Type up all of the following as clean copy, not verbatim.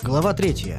Глава 3.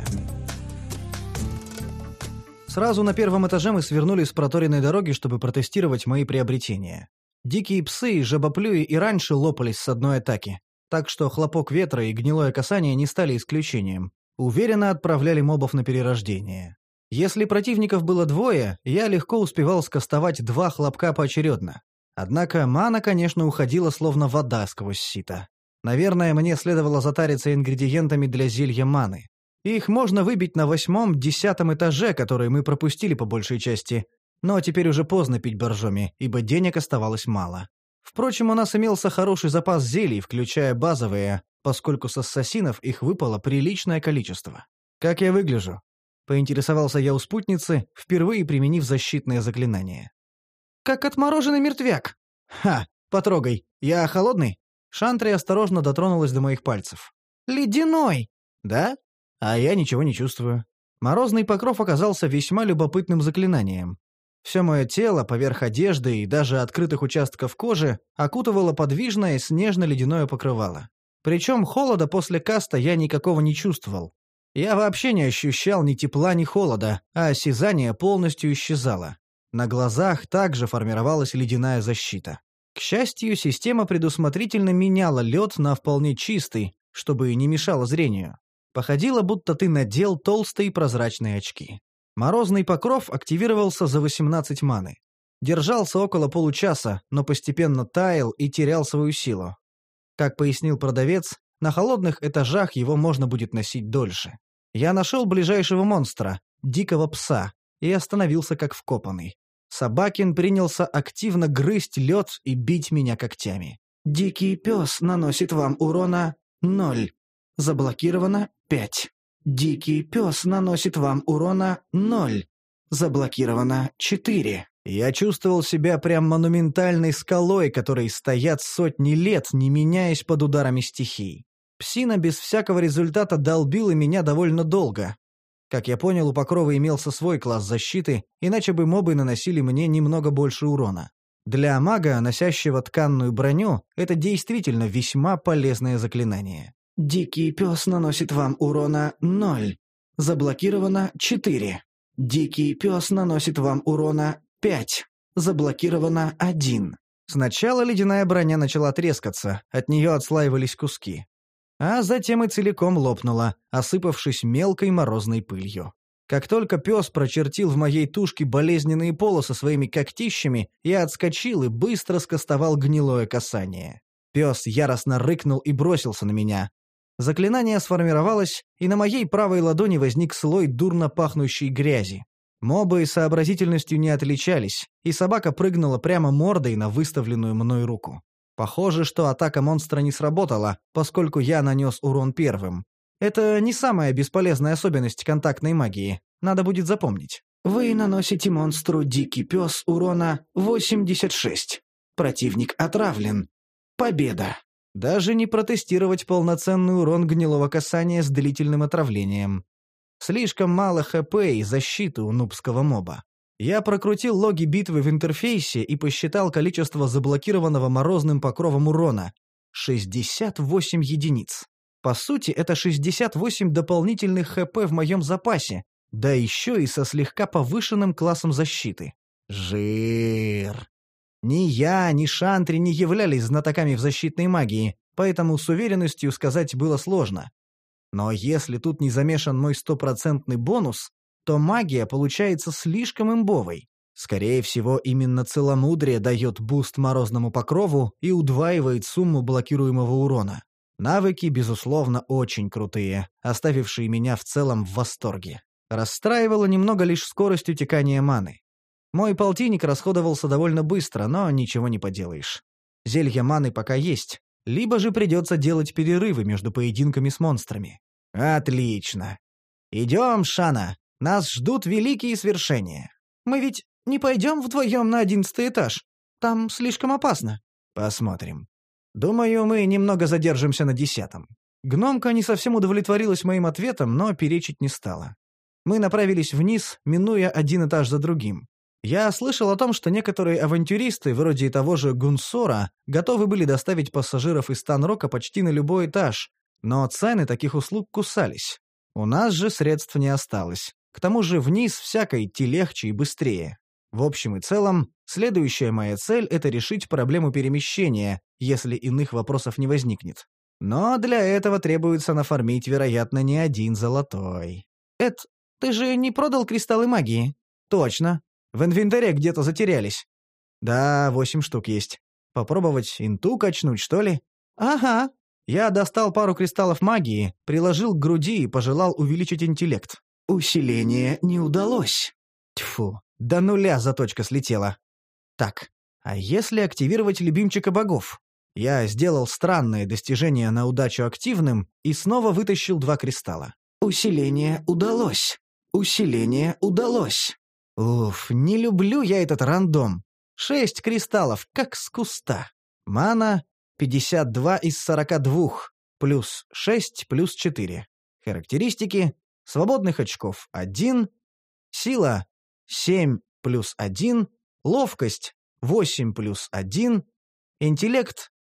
Сразу на первом этаже мы свернули с проторенной дороги, чтобы протестировать мои приобретения. Дикие псы, жабоплюи и раньше лопались с одной атаки, так что хлопок ветра и гнилое касание не стали исключением. Уверенно отправляли мобов на перерождение. Если противников было двое, я легко успевал скастовать 2 хлопка поочередно. Однако мана, конечно, уходила словно вода сквозь сито. Наверное, мне следовало затариться ингредиентами для зелья маны. Их можно выбить на 8-10 этаже, которые мы пропустили по большей части. Но теперь уже поздно пить боржоми, ибо денег оставалось мало. Впрочем, у нас имелся хороший запас зелий, включая базовые, поскольку с ассасинов их выпало приличное количество. «Как я выгляжу?» — поинтересовался я у спутницы, впервые применив защитное заклинание. «Как отмороженный мертвяк!» «Ха! Потрогай! Я холодный?» Шантри осторожно дотронулась до моих пальцев. «Ледяной!» «Да? А я ничего не чувствую». Морозный покров оказался весьма любопытным заклинанием. Все мое тело, поверх одежды и даже открытых участков кожи, окутывало подвижное снежно-ледяное покрывало. Причем холода после каста я никакого не чувствовал. Я вообще не ощущал ни тепла, ни холода, а осязание полностью исчезало. На глазах также формировалась ледяная защита. К счастью, система предусмотрительно меняла лед на вполне чистый, чтобы не мешало зрению. Походило, будто ты надел толстые прозрачные очки. Морозный покров активировался за 18 маны. Держался около получаса, но постепенно таял и терял свою силу. Как пояснил продавец, на холодных этажах его можно будет носить дольше. Я нашел ближайшего монстра, дикого пса, и остановился как вкопанный. Собакин принялся активно грызть лед и бить меня когтями. «Дикий пес наносит вам урона 0. Заблокировано 5. Дикий пес наносит вам урона 0. Заблокировано 4. Я чувствовал себя прям монументальной скалой, которой стоят сотни лет, не меняясь под ударами стихий. Псина без всякого результата долбила меня довольно долго. Как я понял, у покрова имелся свой класс защиты, иначе бы мобы наносили мне немного больше урона. Для мага, носящего тканную броню, это действительно весьма полезное заклинание. Дикий пес наносит вам урона 0. Заблокировано 4. Дикий пес наносит вам урона 5. Заблокировано 1. Сначала ледяная броня начала трескаться, от нее отслаивались куски. А затем и целиком лопнула, осыпавшись мелкой морозной пылью. Как только пес прочертил в моей тушке болезненные полосы своими когтищами, я отскочил и быстро скостовал гнилое касание. Пес яростно рыкнул и бросился на меня. Заклинание сформировалось, и на моей правой ладони возник слой дурно пахнущей грязи. Мобы сообразительностью не отличались, и собака прыгнула прямо мордой на выставленную мной руку. Похоже, что атака монстра не сработала, поскольку я нанес урон первым. Это не самая бесполезная особенность контактной магии, надо будет запомнить. Вы наносите монстру «Дикий пес» урона 86. Противник отравлен. Победа. Даже не протестировать полноценный урон гнилого касания с длительным отравлением. Слишком мало ХП и защиты у нубского моба. Я прокрутил логи битвы в интерфейсе и посчитал количество заблокированного морозным покровом урона. 68 единиц. По сути, это 68 дополнительных ХП в моем запасе, да еще и со слегка повышенным классом защиты. Жир. Ни я, ни Шантри не являлись знатоками в защитной магии, поэтому с уверенностью сказать было сложно. Но если тут не замешан мой 100% бонус, то магия получается слишком имбовой. Скорее всего, именно целомудрие дает буст морозному покрову и удваивает сумму блокируемого урона. Навыки, безусловно, очень крутые, оставившие меня в целом в восторге. Расстраивало немного лишь скорость утекания маны. Мой полтинник расходовался довольно быстро, но ничего не поделаешь. Зелья маны пока есть, либо же придется делать перерывы между поединками с монстрами. Отлично. Идем, Шана. Нас ждут великие свершения. Мы ведь не пойдем вдвоем на 11 этаж. Там слишком опасно. Посмотрим. Думаю, мы немного задержимся на 10-м. Гномка не совсем удовлетворилась моим ответом, но перечить не стала. Мы направились вниз, минуя один этаж за другим. Я слышал о том, что некоторые авантюристы, вроде того же Гунсора, готовы были доставить пассажиров из Танрока почти на любой этаж, но цены таких услуг кусались. У нас же средств не осталось. К тому же вниз всяко идти легче и быстрее. В общем и целом, следующая моя цель — это решить проблему перемещения, если иных вопросов не возникнет. Но для этого требуется нафармить, вероятно, не один золотой. Эд, ты же не продал кристаллы магии? Точно. В инвентаре где-то затерялись. Да, 8 штук есть. Попробовать инту качнуть, что ли? Ага. Я достал пару кристаллов магии, приложил к груди и пожелал увеличить интеллект. Усиление не удалось. Тьфу, до нуля заточка слетела. Так, а если активировать любимчика богов? Я сделал странное достижение на удачу активным и снова вытащил 2 кристалла. Усиление удалось. Усиление удалось. Уф, не люблю я этот рандом. 6 кристаллов, как с куста. Мана 52 из 42, плюс 6, плюс 4. Характеристики: свободных очков 1, сила 7 плюс 1, ловкость 8 плюс 1, интеллект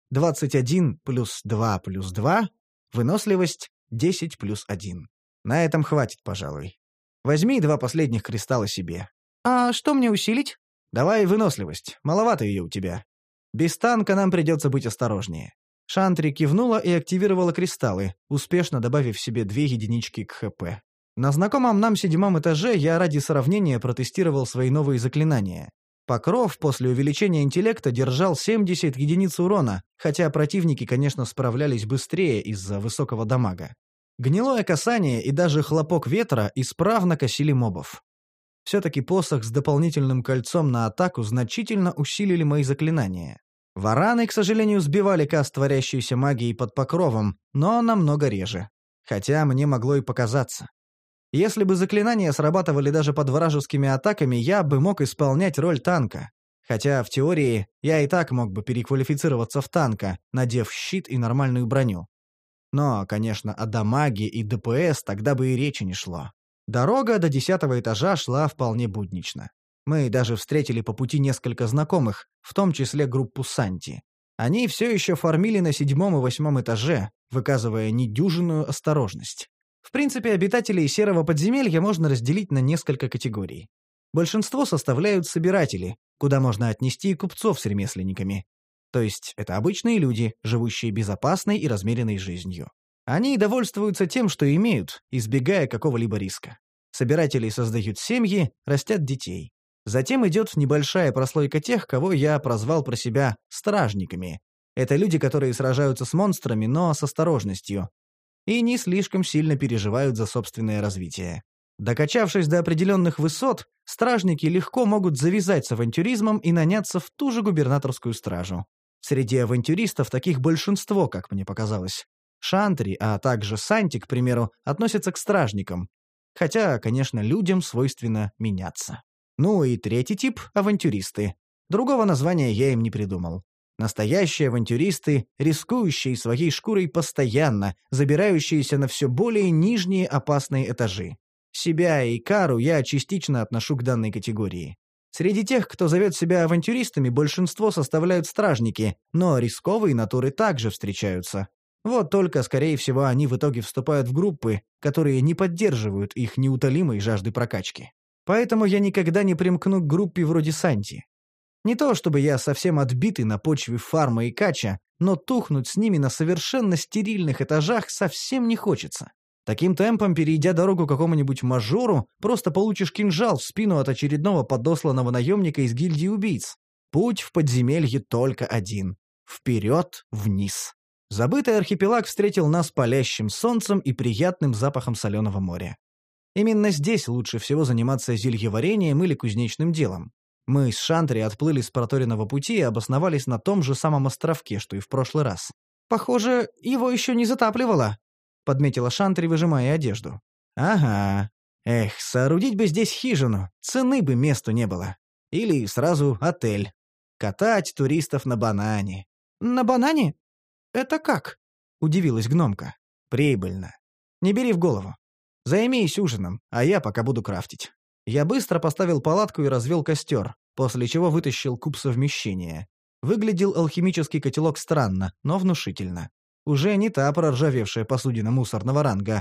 21 плюс 2 плюс 2, выносливость 10 плюс 1. На этом хватит, пожалуй. Возьми 2 последних кристалла себе. А что мне усилить? Давай выносливость, маловато ее у тебя. Без танка нам придется быть осторожнее. Шантри кивнула и активировала кристаллы, успешно добавив себе 2 единички к ХП. На знакомом нам 7-м этаже я ради сравнения протестировал свои новые заклинания. Покров после увеличения интеллекта держал 70 единиц урона, хотя противники, конечно, справлялись быстрее из-за высокого дамага. Гнилое касание и даже хлопок ветра исправно косили мобов. Все-таки посох с дополнительным кольцом на атаку значительно усилили мои заклинания. Вараны, к сожалению, сбивали каст творящейся магией под покровом, но намного реже. Хотя мне могло и показаться. Если бы заклинания срабатывали даже под вражескими атаками, я бы мог исполнять роль танка. Хотя, в теории, я и так мог бы переквалифицироваться в танка, надев щит и нормальную броню. Но, конечно, о дамаге и ДПС тогда бы и речи не шло. Дорога до 10-го этажа шла вполне буднично. Мы даже встретили по пути несколько знакомых, в том числе группу Санти. Они все еще фармили на 7-м и 8-м этаже, выказывая недюжинную осторожность. В принципе, обитателей серого подземелья можно разделить на несколько категорий. Большинство составляют собиратели, куда можно отнести и купцов с ремесленниками. То есть это обычные люди, живущие безопасной и размеренной жизнью. Они довольствуются тем, что имеют, избегая какого-либо риска. Собиратели создают семьи, растят детей. Затем идет небольшая прослойка тех, кого я прозвал про себя «стражниками». Это люди, которые сражаются с монстрами, но с осторожностью. И не слишком сильно переживают за собственное развитие. Докачавшись до определенных высот, стражники легко могут завязать с авантюризмом и наняться в ту же губернаторскую стражу. Среди авантюристов таких большинство, как мне показалось. Шантри, а также Санти, к примеру, относятся к стражникам. Хотя, конечно, людям свойственно меняться. Ну и третий тип — авантюристы. Другого названия я им не придумал. Настоящие авантюристы, рискующие своей шкурой постоянно, забирающиеся на все более нижние опасные этажи. Себя и Кару я частично отношу к данной категории. Среди тех, кто зовет себя авантюристами, большинство составляют стражники, но рисковые натуры также встречаются. Вот только, скорее всего, они в итоге вступают в группы, которые не поддерживают их неутолимой жажды прокачки. Поэтому я никогда не примкну к группе вроде Санти. Не то чтобы я совсем отбитый на почве фарма и кача, но тухнуть с ними на совершенно стерильных этажах совсем не хочется. Таким темпом, перейдя дорогу какому-нибудь мажору, просто получишь кинжал в спину от очередного подосланного наемника из гильдии убийц. Путь в подземелье только один. Вперед, вниз. Забытый архипелаг встретил нас палящим солнцем и приятным запахом соленого моря. Именно здесь лучше всего заниматься зельеварением или кузнечным делом. Мы с Шантри отплыли с проторенного пути и обосновались на том же самом островке, что и в прошлый раз. «Похоже, его еще не затапливало», — подметила Шантри, выжимая одежду. «Ага. Эх, соорудить бы здесь хижину, цены бы месту не было. Или сразу отель. Катать туристов на банане». «На банане? Это как?» — удивилась гномка. «Прибыльно. Не бери в голову. Займись ужином, а я пока буду крафтить». Я быстро поставил палатку и развел костер, после чего вытащил куб совмещения. Выглядел алхимический котелок странно, но внушительно. Уже не та проржавевшая посудина мусорного ранга.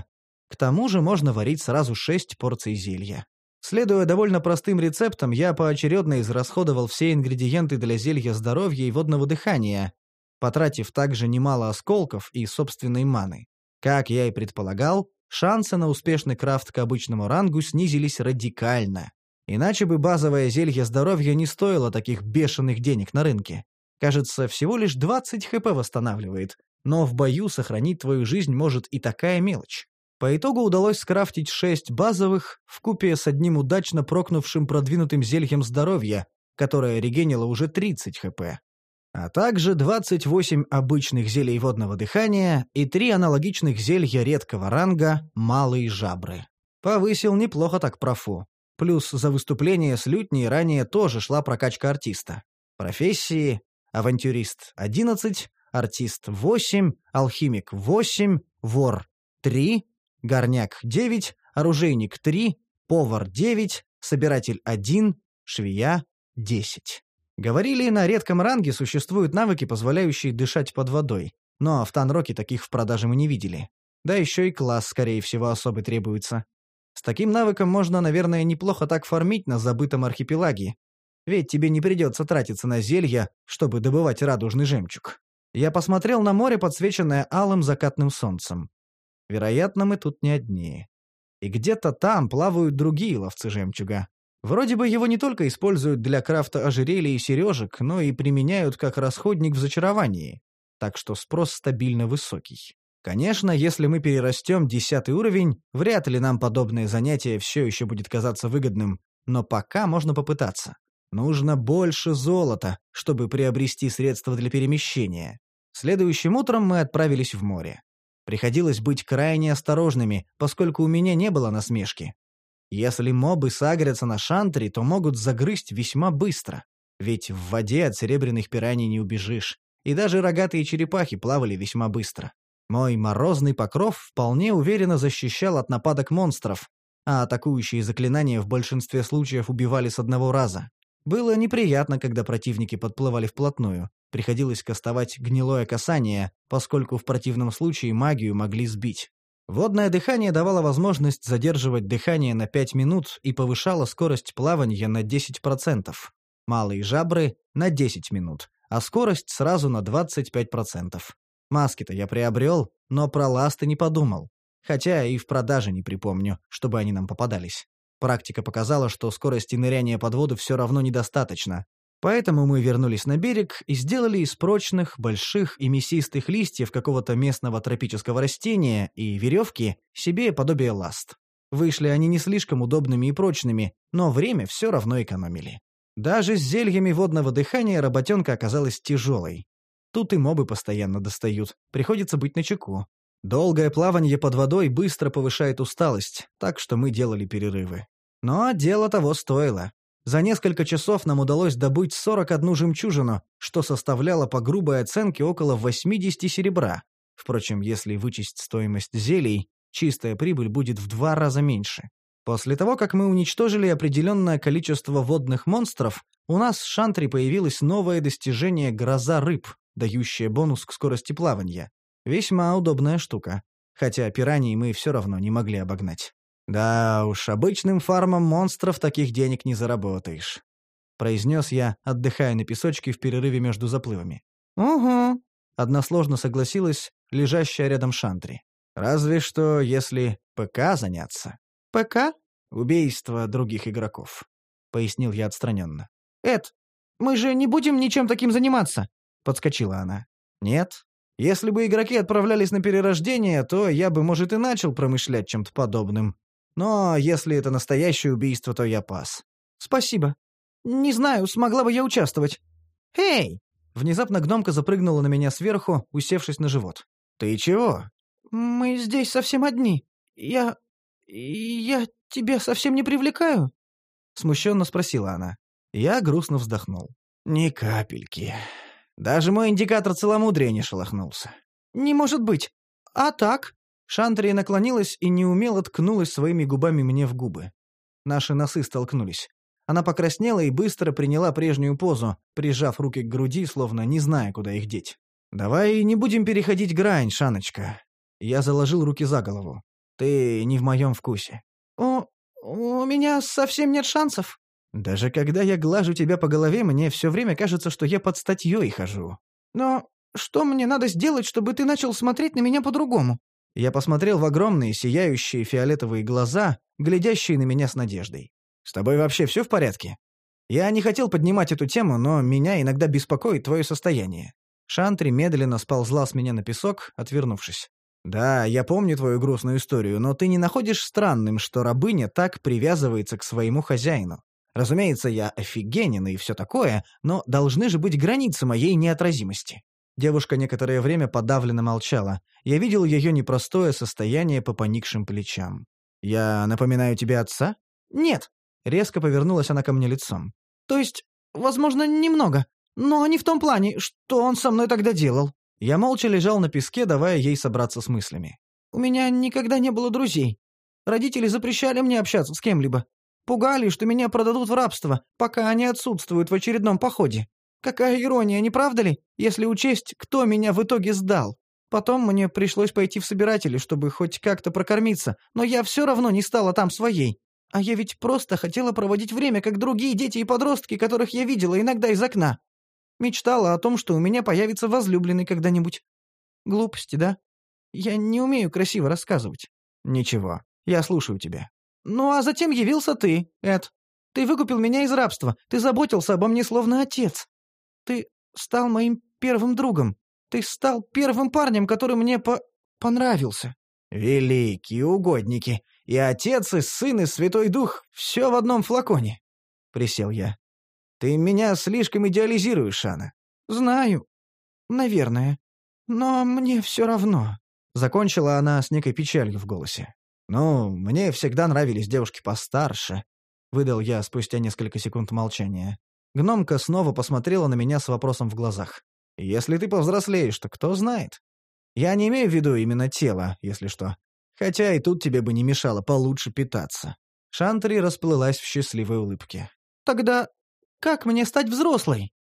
К тому же можно варить сразу 6 порций зелья. Следуя довольно простым рецептам, я поочередно израсходовал все ингредиенты для зелья здоровья и водного дыхания, потратив также немало осколков и собственной маны. Как я и предполагал, шансы на успешный крафт к обычному рангу снизились радикально. Иначе бы базовое зелье здоровья не стоило таких бешеных денег на рынке. Кажется, всего лишь 20 хп восстанавливает, но в бою сохранить твою жизнь может и такая мелочь. По итогу удалось скрафтить 6 базовых, вкупе с одним удачно прокнувшим продвинутым зельем здоровья, которое регенило уже 30 хп. А также 28 обычных зелий водного дыхания и 3 аналогичных зелья редкого ранга «Малые жабры». Повысил неплохо так профу. Плюс за выступление с лютней ранее тоже шла прокачка артиста. Профессии: авантюрист — 11, артист — 8, алхимик — 8, вор — 3, горняк — 9, оружейник — 3, повар — 9, собиратель — 1, швея — 10. Говорили, на редком ранге существуют навыки, позволяющие дышать под водой, но в Танроке таких в продаже мы не видели. Да еще и класс, скорее всего, особый требуется. С таким навыком можно, наверное, неплохо так фармить на забытом архипелаге, ведь тебе не придется тратиться на зелья, чтобы добывать радужный жемчуг. Я посмотрел на море, подсвеченное алым закатным солнцем. Вероятно, мы тут не одни. И где-то там плавают другие ловцы жемчуга. Вроде бы его не только используют для крафта ожерелий и сережек, но и применяют как расходник в зачаровании. Так что спрос стабильно высокий. Конечно, если мы перерастем 10 уровень, вряд ли нам подобное занятие все еще будет казаться выгодным, но пока можно попытаться. Нужно больше золота, чтобы приобрести средства для перемещения. Следующим утром мы отправились в море. Приходилось быть крайне осторожными, поскольку у меня не было насмешки. Если мобы сагрятся на шантре, то могут загрызть весьма быстро. Ведь в воде от серебряных пираний не убежишь. И даже рогатые черепахи плавали весьма быстро. Мой морозный покров вполне уверенно защищал от нападок монстров, а атакующие заклинания в большинстве случаев убивали с одного раза. Было неприятно, когда противники подплывали вплотную. Приходилось кастовать гнилое касание, поскольку в противном случае магию могли сбить. Водное дыхание давало возможность задерживать дыхание на 5 минут и повышало скорость плавания на 10%. Малые жабры — на 10 минут, а скорость сразу на 25%. Маски-то я приобрел, но про ласты не подумал. Хотя и в продаже не припомню, чтобы они нам попадались. Практика показала, что скорости ныряния под воду все равно недостаточно. Поэтому мы вернулись на берег и сделали из прочных, больших и мясистых листьев какого-то местного тропического растения и веревки себе подобие ласт. Вышли они не слишком удобными и прочными, но время все равно экономили. Даже с зельями водного дыхания работенка оказалась тяжелой. Тут и мобы постоянно достают, приходится быть начеку. Долгое плавание под водой быстро повышает усталость, так что мы делали перерывы. Но дело того стоило. За несколько часов нам удалось добыть 41 жемчужину, что составляло по грубой оценке около 80 серебра. Впрочем, если вычесть стоимость зелий, чистая прибыль будет в 2 раза меньше. После того, как мы уничтожили определенное количество водных монстров, у нас в шантре появилось новое достижение «Гроза рыб», дающее бонус к скорости плавания. Весьма удобная штука, хотя пираний мы все равно не могли обогнать. «Да уж, обычным фармом монстров таких денег не заработаешь», — произнес я, отдыхая на песочке в перерыве между заплывами. «Угу», — односложно согласилась лежащая рядом Шантри. «Разве что, если ПК заняться». «ПК?» «Убийство других игроков», — пояснил я отстраненно. «Эд, мы же не будем ничем таким заниматься», — подскочила она. «Нет. Если бы игроки отправлялись на перерождение, то я бы, может, и начал промышлять чем-то подобным. Но если это настоящее убийство, то я пас». «Спасибо. Не знаю, смогла бы я участвовать». «Эй!» Внезапно гномка запрыгнула на меня сверху, усевшись на живот. «Ты чего?» «Мы здесь совсем одни. Я тебя совсем не привлекаю?» Смущенно спросила она. Я грустно вздохнул. «Ни капельки. Даже мой индикатор целомудрия не шелохнулся». «Не может быть. А так?» Шантри наклонилась и неумело ткнулась своими губами мне в губы. Наши носы столкнулись. Она покраснела и быстро приняла прежнюю позу, прижав руки к груди, словно не зная, куда их деть. «Давай не будем переходить грань, Шаночка». Я заложил руки за голову. Ты не в моем вкусе. У меня совсем нет шансов. Даже когда я глажу тебя по голове, мне все время кажется, что я под статьей хожу. Но что мне надо сделать, чтобы ты начал смотреть на меня по-другому? Я посмотрел в огромные, сияющие фиолетовые глаза, глядящие на меня с надеждой. «С тобой вообще все в порядке?» Я не хотел поднимать эту тему, но меня иногда беспокоит твое состояние. Шантри медленно сползла с меня на песок, отвернувшись. «Да, я помню твою грустную историю, но ты не находишь странным, что рабыня так привязывается к своему хозяину? Разумеется, я офигенен и все такое, но должны же быть границы моей неотразимости». Девушка некоторое время подавленно молчала. Я видел ее непростое состояние по поникшим плечам. «Я напоминаю тебе отца?» Нет. Резко повернулась она ко мне лицом. То есть, возможно, немного. Но не в том плане, что он со мной тогда делал. Я молча лежал на песке, давая ей собраться с мыслями. У меня никогда не было друзей. Родители запрещали мне общаться с кем-либо. Пугали, что меня продадут в рабство, пока они отсутствуют в очередном походе. Какая ирония, не правда ли, если учесть, кто меня в итоге сдал? Потом мне пришлось пойти в собиратели, чтобы хоть как-то прокормиться, но я все равно не стала там своей. А я ведь просто хотела проводить время, как другие дети и подростки, которых я видела иногда из окна. Мечтала о том, что у меня появится возлюбленный когда-нибудь. Глупости, да? Я не умею красиво рассказывать. Ничего, я слушаю тебя. Ну а затем явился ты, Эд. Ты выкупил меня из рабства, ты заботился обо мне словно отец. Ты стал моим первым другом. Ты стал первым парнем, который мне понравился. Великие угодники. И отец, и сын, и святой дух — все в одном флаконе. Присел я. Ты меня слишком идеализируешь, Шана. Знаю. Наверное. Но мне все равно. Закончила она с некой печалью в голосе. Ну, мне всегда нравились девушки постарше. Выдал я спустя несколько секунд молчания. Гномка снова посмотрела на меня с вопросом в глазах. «Если ты повзрослеешь, то кто знает? Я не имею в виду именно тело, если что. Хотя и тут тебе бы не мешало получше питаться». Шантри расплылась в счастливой улыбке. «Тогда как мне стать взрослой?»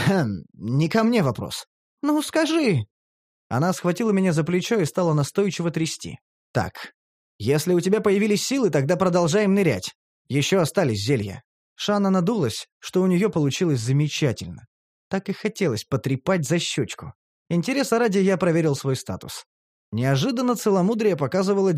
«Не ко мне вопрос». «Ну, скажи». Она схватила меня за плечо и стала настойчиво трясти. «Так, если у тебя появились силы, тогда продолжаем нырять. Еще остались зелья». Шана надулась, что у нее получилось замечательно. Так и хотелось потрепать за щечку. Интереса ради я проверил свой статус. Неожиданно целомудрие показывало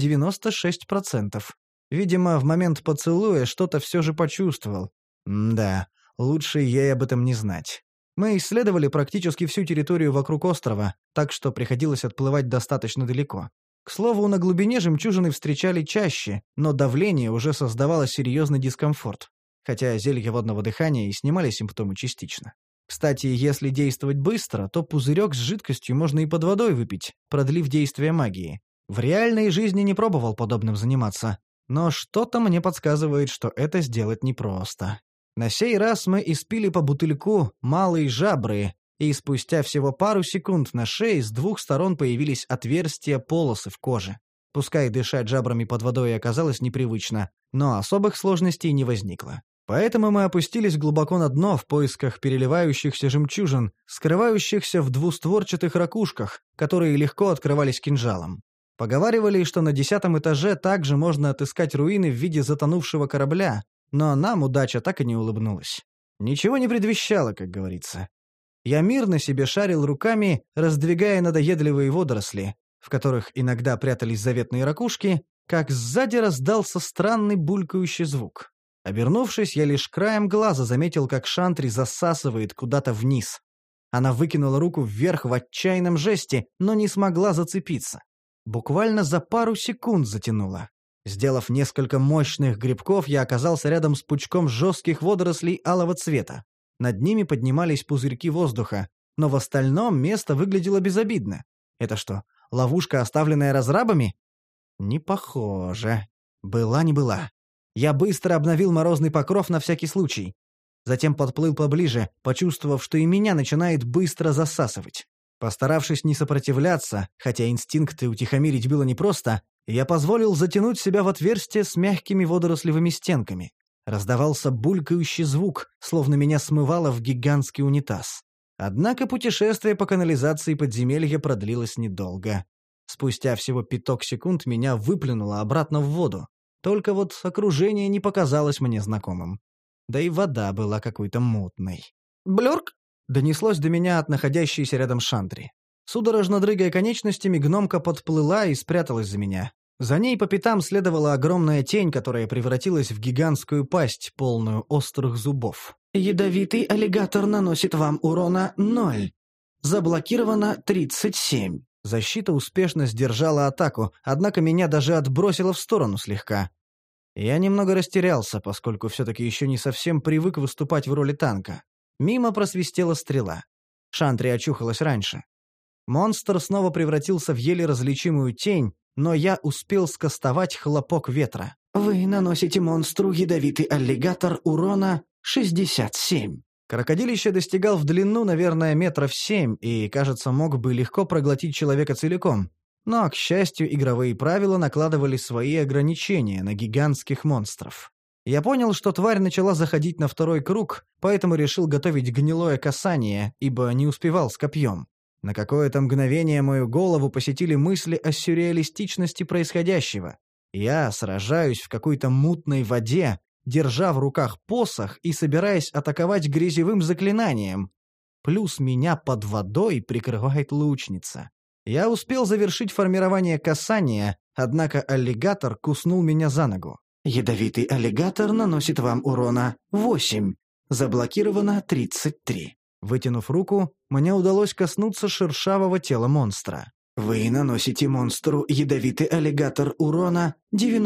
96%. Видимо, в момент поцелуя что-то все же почувствовал. Да, лучше ей об этом не знать. Мы исследовали практически всю территорию вокруг острова, так что приходилось отплывать достаточно далеко. К слову, на глубине жемчужины встречали чаще, но давление уже создавало серьезный дискомфорт. Хотя зелья водного дыхания и снимали симптомы частично. Кстати, если действовать быстро, то пузырек с жидкостью можно и под водой выпить, продлив действие магии. В реальной жизни не пробовал подобным заниматься, но что-то мне подсказывает, что это сделать непросто. На сей раз мы испили по бутыльку малые жабры, и спустя всего пару секунд на шее с двух сторон появились отверстия полосы в коже. Пускай дышать жабрами под водой оказалось непривычно, но особых сложностей не возникло. Поэтому мы опустились глубоко на дно в поисках переливающихся жемчужин, скрывающихся в двустворчатых ракушках, которые легко открывались кинжалом. Поговаривали, что на 10-м этаже также можно отыскать руины в виде затонувшего корабля, но нам удача так и не улыбнулась. Ничего не предвещало, как говорится. Я мирно себе шарил руками, раздвигая надоедливые водоросли, в которых иногда прятались заветные ракушки, как сзади раздался странный булькающий звук. Обернувшись, я лишь краем глаза заметил, как Шантри засасывает куда-то вниз. Она выкинула руку вверх в отчаянном жесте, но не смогла зацепиться. Буквально за пару секунд затянула. Сделав несколько мощных грибков, я оказался рядом с пучком жестких водорослей алого цвета. Над ними поднимались пузырьки воздуха, но в остальном место выглядело безобидно. Это что, ловушка, оставленная разрабами? Не похоже. Была не была. Я быстро обновил морозный покров на всякий случай. Затем подплыл поближе, почувствовав, что и меня начинает быстро засасывать. Постаравшись не сопротивляться, хотя инстинкты утихомирить было непросто, я позволил затянуть себя в отверстие с мягкими водорослевыми стенками. Раздавался булькающий звук, словно меня смывало в гигантский унитаз. Однако путешествие по канализации подземелья продлилось недолго. Спустя всего 5 секунд меня выплюнуло обратно в воду. Только вот окружение не показалось мне знакомым. Да и вода была какой-то мутной. «Блёрк?» — донеслось до меня от находящейся рядом Шантри. Судорожно дрыгая конечностями, гномка подплыла и спряталась за меня. За ней по пятам следовала огромная тень, которая превратилась в гигантскую пасть, полную острых зубов. «Ядовитый аллигатор наносит вам урона 0. Заблокировано 37». Защита успешно сдержала атаку, однако меня даже отбросило в сторону слегка. Я немного растерялся, поскольку все-таки еще не совсем привык выступать в роли танка. Мимо просвистела стрела. Шантри очухалась раньше. Монстр снова превратился в еле различимую тень, но я успел скостовать хлопок ветра. «Вы наносите монстру ядовитый аллигатор урона 67». Крокодилище достигал в длину, наверное, 7 метров, и, кажется, мог бы легко проглотить человека целиком. Но, к счастью, игровые правила накладывали свои ограничения на гигантских монстров. Я понял, что тварь начала заходить на второй круг, поэтому решил готовить гнилое касание, ибо не успевал с копьем. На какое-то мгновение мою голову посетили мысли о сюрреалистичности происходящего. Я сражаюсь в какой-то мутной воде, держа в руках посох и собираясь атаковать грязевым заклинанием. Плюс меня под водой прикрывает лучница. Я успел завершить формирование касания, однако аллигатор куснул меня за ногу. «Ядовитый аллигатор наносит вам урона 8. Заблокировано 33». Вытянув руку, мне удалось коснуться шершавого тела монстра. «Вы наносите монстру ядовитый аллигатор урона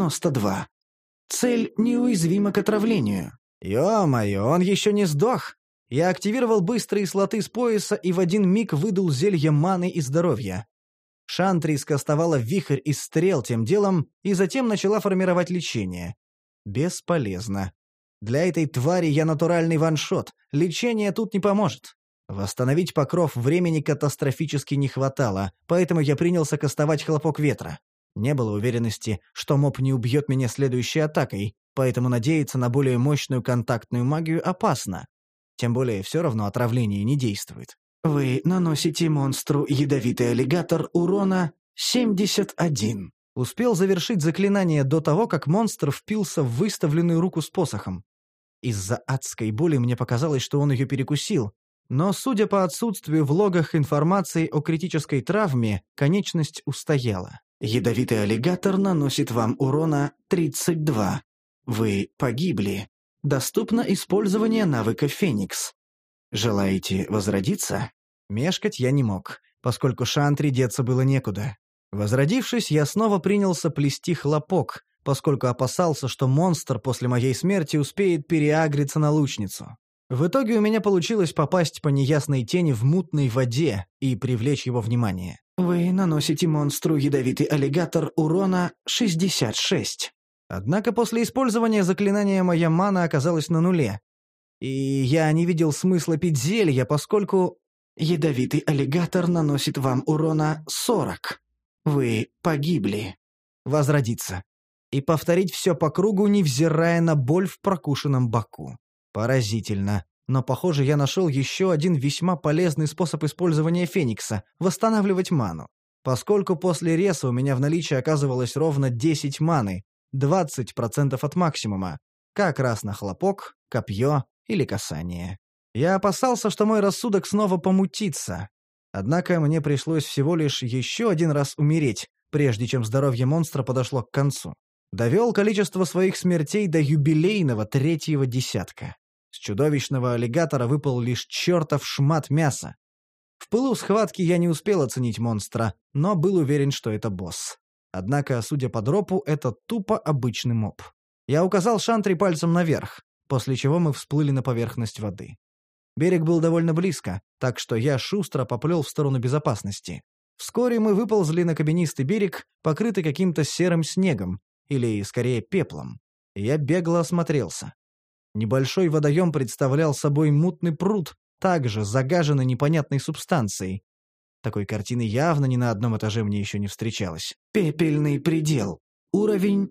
92. Цель неуязвима к отравлению». Ё-моё, он еще не сдох. Я активировал быстрые слоты с пояса и в один миг выдул зелье маны и здоровья. Шантри скостовала вихрь из стрел тем делом и затем начала формировать лечение. Бесполезно. Для этой твари я натуральный ваншот, лечение тут не поможет. Восстановить покров времени катастрофически не хватало, поэтому я принялся кастовать хлопок ветра. Не было уверенности, что моб не убьет меня следующей атакой, поэтому надеяться на более мощную контактную магию опасно. Тем более все равно отравление не действует. «Вы наносите монстру ядовитый аллигатор урона 71». Успел завершить заклинание до того, как монстр впился в выставленную руку с посохом. Из-за адской боли мне показалось, что он ее перекусил, но, судя по отсутствию в логах информации о критической травме, конечность устояла. «Ядовитый аллигатор наносит вам урона 32. Вы погибли. Доступно использование навыка «Феникс». Желаете возродиться?» Мешкать я не мог, поскольку Шантри деться было некуда. Возродившись, я снова принялся плести хлопок, поскольку опасался, что монстр после моей смерти успеет переагриться на лучницу. В итоге у меня получилось попасть по неясной тени в мутной воде и привлечь его внимание. «Вы наносите монстру ядовитый аллигатор урона 66». Однако после использования заклинания моя мана оказалась на нуле. И я не видел смысла пить зелья, поскольку... «Ядовитый аллигатор наносит вам урона 40. Вы погибли». Возродиться. И повторить все по кругу, невзирая на боль в прокушенном боку. Поразительно. Но, похоже, я нашел еще один весьма полезный способ использования Феникса – восстанавливать ману. Поскольку после реса у меня в наличии оказывалось ровно 10 маны, 20% от максимума, как раз на хлопок, копье или касание. Я опасался, что мой рассудок снова помутится. Однако мне пришлось всего лишь еще один раз умереть, прежде чем здоровье монстра подошло к концу. Довел количество своих смертей до юбилейного 3-го десятка. С чудовищного аллигатора выпал лишь чертов шмат мяса. В пылу схватки я не успел оценить монстра, но был уверен, что это босс. Однако, судя по дропу, это тупо обычный моб. Я указал Шантри пальцем наверх, после чего мы всплыли на поверхность воды. Берег был довольно близко, так что я шустро поплел в сторону безопасности. Вскоре мы выползли на каменистый берег, покрытый каким-то серым снегом, или, скорее, пеплом. Я бегло осмотрелся. Небольшой водоем представлял собой мутный пруд, также загаженный непонятной субстанцией. Такой картины явно ни на одном этаже мне еще не встречалось. «Пепельный предел. Уровень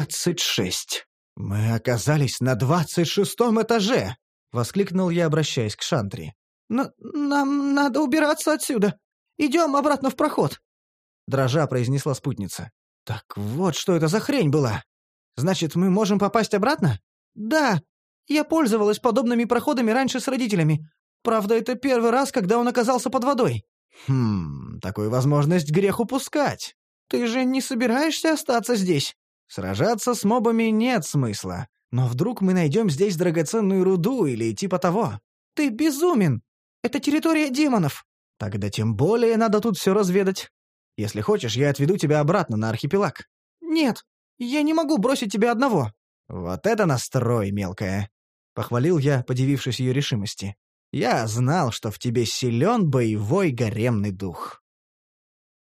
26». «Мы оказались на 26-м этаже!» — воскликнул я, обращаясь к Шантри. «Нам надо убираться отсюда. Идем обратно в проход». дрожа произнесла спутница. «Так вот, что это за хрень была? Значит, мы можем попасть обратно?» «Да. Я пользовалась подобными проходами раньше с родителями. Правда, это первый раз, когда он оказался под водой». Такую возможность грех упускать. «Ты же не собираешься остаться здесь?» Сражаться с мобами нет смысла. Но вдруг мы найдем здесь драгоценную руду или типа того. «Ты безумен! Это территория демонов!» Тогда тем более надо тут все разведать. Если хочешь, я отведу тебя обратно на архипелаг». «Нет, я не могу бросить тебя одного». «Вот это настрой, мелкая!» — похвалил я, подивившись ее решимости. «Я знал, что в тебе силен боевой гаремный дух».